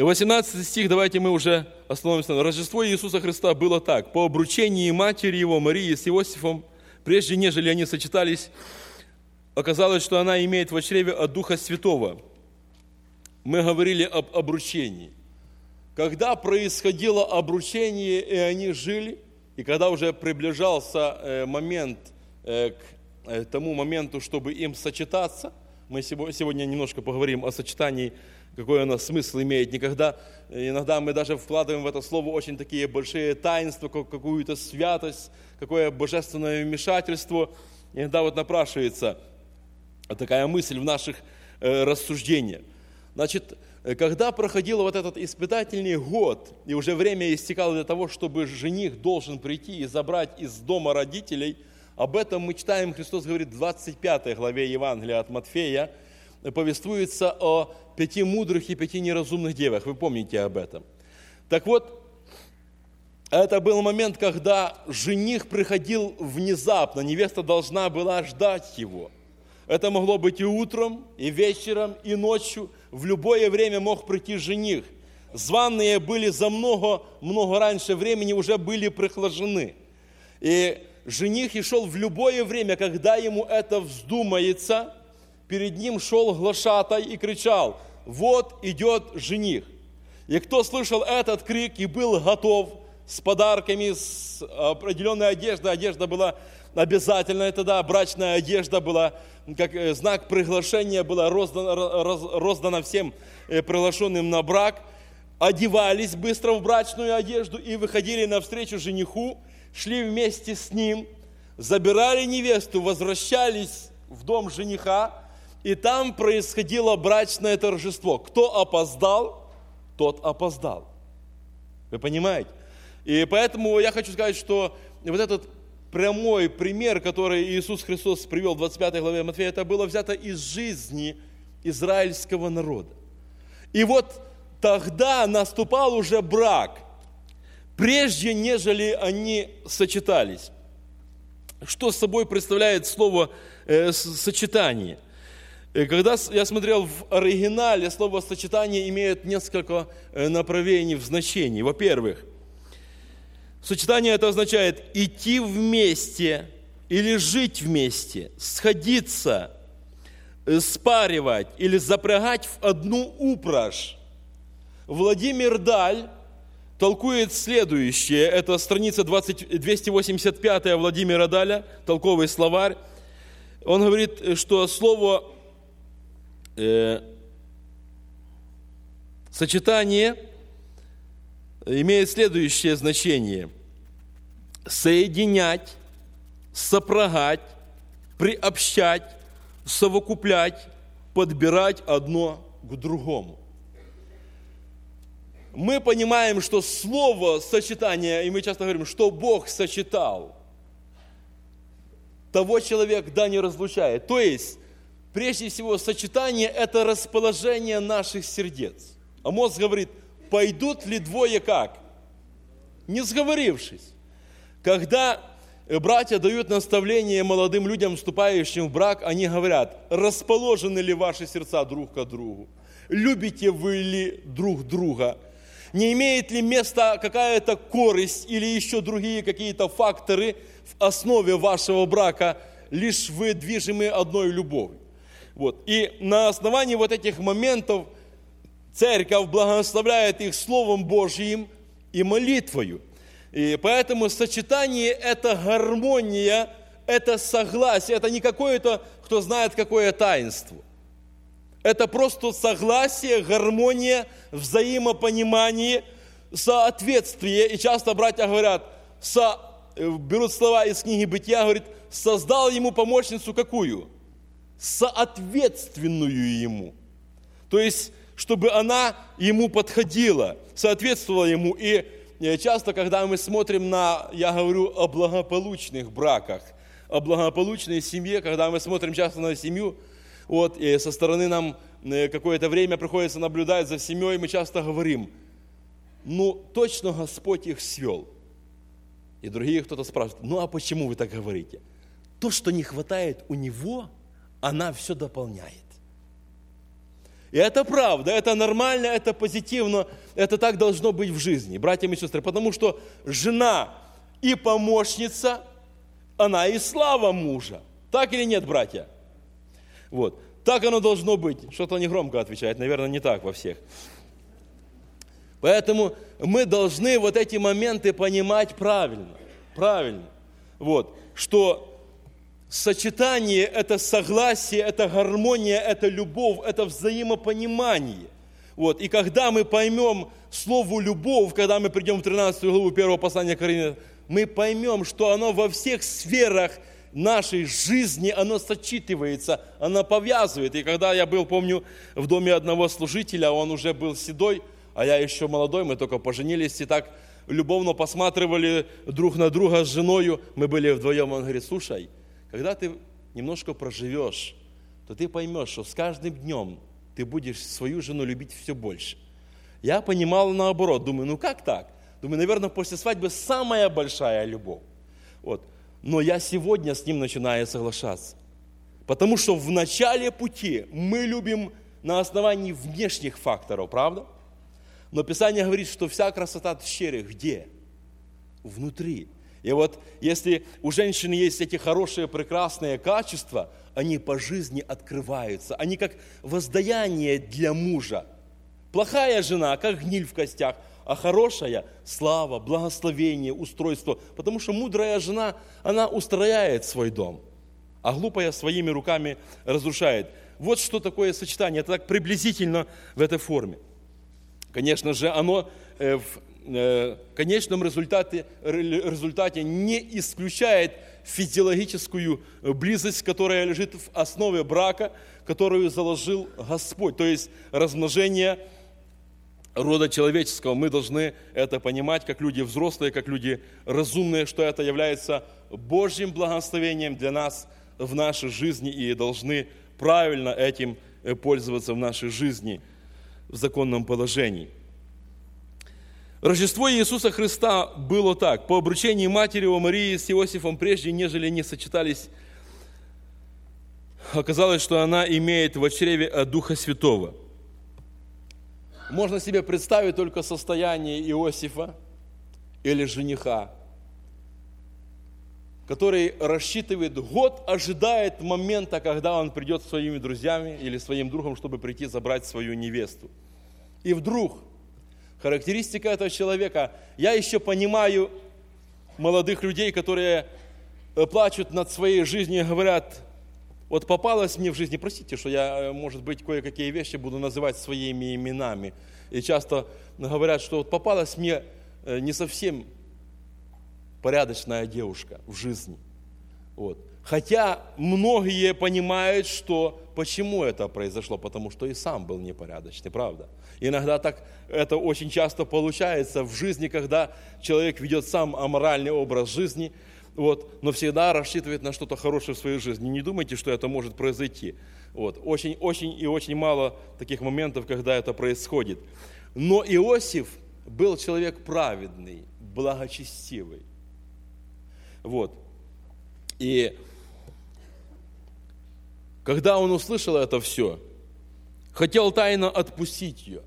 И 18 стих, давайте мы уже остановимся. Рождество Иисуса Христа было так. По обручении матери его, Марии, с Иосифом, прежде нежели они сочетались, оказалось, что она имеет в чреве от Духа Святого. Мы говорили об обручении. Когда происходило обручение, и они жили, и когда уже приближался момент к тому моменту, чтобы им сочетаться, мы сегодня немножко поговорим о сочетании, какой оно смысл имеет. Иногда мы даже вкладываем в это слово очень такие большие таинства, какую-то святость, какое божественное вмешательство. Иногда вот напрашивается такая мысль в наших рассуждениях. Значит, когда проходил вот этот испытательный год, и уже время истекало для того, чтобы жених должен прийти и забрать из дома родителей, об этом мы читаем, Христос говорит в 25 главе Евангелия от Матфея, повествуется о 5 мудрых и 5 неразумных девах. Вы помните об этом. Так вот, это был момент, когда жених приходил внезапно, невеста должна была ждать его. Это могло быть и утром, и вечером, и ночью. В любое время мог прийти жених. Званые были за много раньше времени, уже были прихлажены. И жених и шел в любое время, когда ему это вздумается. Перед ним шел глашатай и кричал: «Вот идет жених». И кто слышал этот крик и был готов с подарками, с определенной одеждой, одежда была обязательная тогда, брачная одежда была, как знак приглашения была роздана всем приглашенным на брак, одевались быстро в брачную одежду и выходили навстречу жениху, шли вместе с ним, забирали невесту, возвращались в дом жениха, и там происходило брачное торжество. Кто опоздал, тот опоздал. Вы понимаете? И поэтому я хочу сказать, что вот этот прямой пример, который Иисус Христос привел в 25 главе Матфея, это было взято из жизни израильского народа. И вот тогда наступал уже брак, прежде нежели они сочетались. Что собой представляет слово «сочетание»? Когда я смотрел в оригинале, слово «сочетание» имеет несколько направлений в значении. Во-первых, сочетание это означает идти вместе или жить вместе, сходиться, спаривать или запрягать в одну упряжь. Владимир Даль толкует следующее. Это страница 285 Владимира Даля, толковый словарь. Он говорит, что слово сочетание имеет следующее значение: соединять, сопрягать, приобщать, совокуплять, подбирать одно к другому. Мы понимаем, что слово сочетание, и мы часто говорим, что Бог сочетал, того человек да не разлучает. То есть, прежде всего, сочетание – это расположение наших сердец. Амос говорит: пойдут ли двое как? Не сговорившись. Когда братья дают наставление молодым людям, вступающим в брак, они говорят: расположены ли ваши сердца друг к другу? Любите вы ли друг друга? Не имеет ли места какая-то корысть или еще другие какие-то факторы в основе вашего брака, лишь вы движимы одной любовью? Вот. И на основании вот этих моментов церковь благословляет их Словом Божьим и молитвою. И поэтому сочетание – это гармония, это согласие, это не какое-то, кто знает, какое таинство. Это просто согласие, гармония, взаимопонимание, соответствие. И часто братья говорят, берут слова из книги Бытия, говорит, создал ему помощницу какую? Соответственную ему. То есть, чтобы она ему подходила, соответствовала ему. И часто, когда мы смотрим я говорю о благополучных браках, о благополучной семье, когда мы смотрим часто на семью, и со стороны нам какое-то время приходится наблюдать за семьей, мы часто говорим, точно Господь их свел. И другие кто-то спрашивает, а почему вы так говорите? То, что не хватает у него, она все дополняет. И это правда, это нормально, это позитивно, это так должно быть в жизни, братья и сестры. Потому что жена и помощница, она и слава мужа. Так или нет, братья? Вот. Так оно должно быть. Что-то не громко отвечает, наверное, не так во всех. Поэтому мы должны вот эти моменты понимать правильно. Правильно. Вот. Что сочетание – это согласие, это гармония, это любовь, это взаимопонимание. Вот. И когда мы поймем слово «любовь», когда мы придем в 13 главу 1 послания Коринфянам, мы поймем, что оно во всех сферах нашей жизни, оно сочетывается, оно повязывает. И когда я был, помню, в доме одного служителя, он уже был седой, а я еще молодой, мы только поженились, и так любовно посматривали друг на друга с женою. Мы были вдвоем, он говорит: слушай, когда ты немножко проживешь, то ты поймешь, что с каждым днем ты будешь свою жену любить все больше. Я понимал наоборот, думаю, ну как так? Думаю, наверное, после свадьбы самая большая любовь. Вот. Но я сегодня с ним начинаю соглашаться. Потому что в начале пути мы любим на основании внешних факторов, правда? Но Писание говорит, что вся красота тщери где? Внутри. И вот если у женщины есть эти хорошие, прекрасные качества, они по жизни открываются. Они как воздаяние для мужа. Плохая жена, как гниль в костях, а хорошая – слава, благословение, устройство. Потому что мудрая жена, она устрояет свой дом, а глупая своими руками разрушает. Вот что такое сочетание. Это так приблизительно в этой форме. Конечно же, оно в конечном результате не исключает физиологическую близость, которая лежит в основе брака, которую заложил Господь. То есть размножение рода человеческого. Мы должны это понимать, как люди взрослые, как люди разумные, что это является Божьим благословением для нас в нашей жизни и должны правильно этим пользоваться в нашей жизни в законном положении. Рождество Иисуса Христа было так. По обручении матери его Марии с Иосифом, прежде нежели они сочетались, оказалось, что она имеет в чреве от Духа Святого. Можно себе представить только состояние Иосифа или жениха, который рассчитывает год, ожидает момента, когда он придет со своими друзьями или своим другом, чтобы прийти забрать свою невесту. И вдруг характеристика этого человека, я еще понимаю молодых людей, которые плачут над своей жизнью и говорят: вот попалось мне в жизни, простите, что я, может быть, кое-какие вещи буду называть своими именами. И часто говорят, что вот попалась мне не совсем порядочная девушка в жизни. Вот. Хотя многие понимают, что почему это произошло, потому что и сам был непорядочный, правда? Иногда так это очень часто получается в жизни, когда человек ведет сам аморальный образ жизни, вот, но всегда рассчитывает на что-то хорошее в своей жизни. Не думайте, что это может произойти. Вот. Очень мало таких моментов, когда это происходит. Но Иосиф был человек праведный, благочестивый. Вот. И когда он услышал это все, хотел тайно отпустить ее.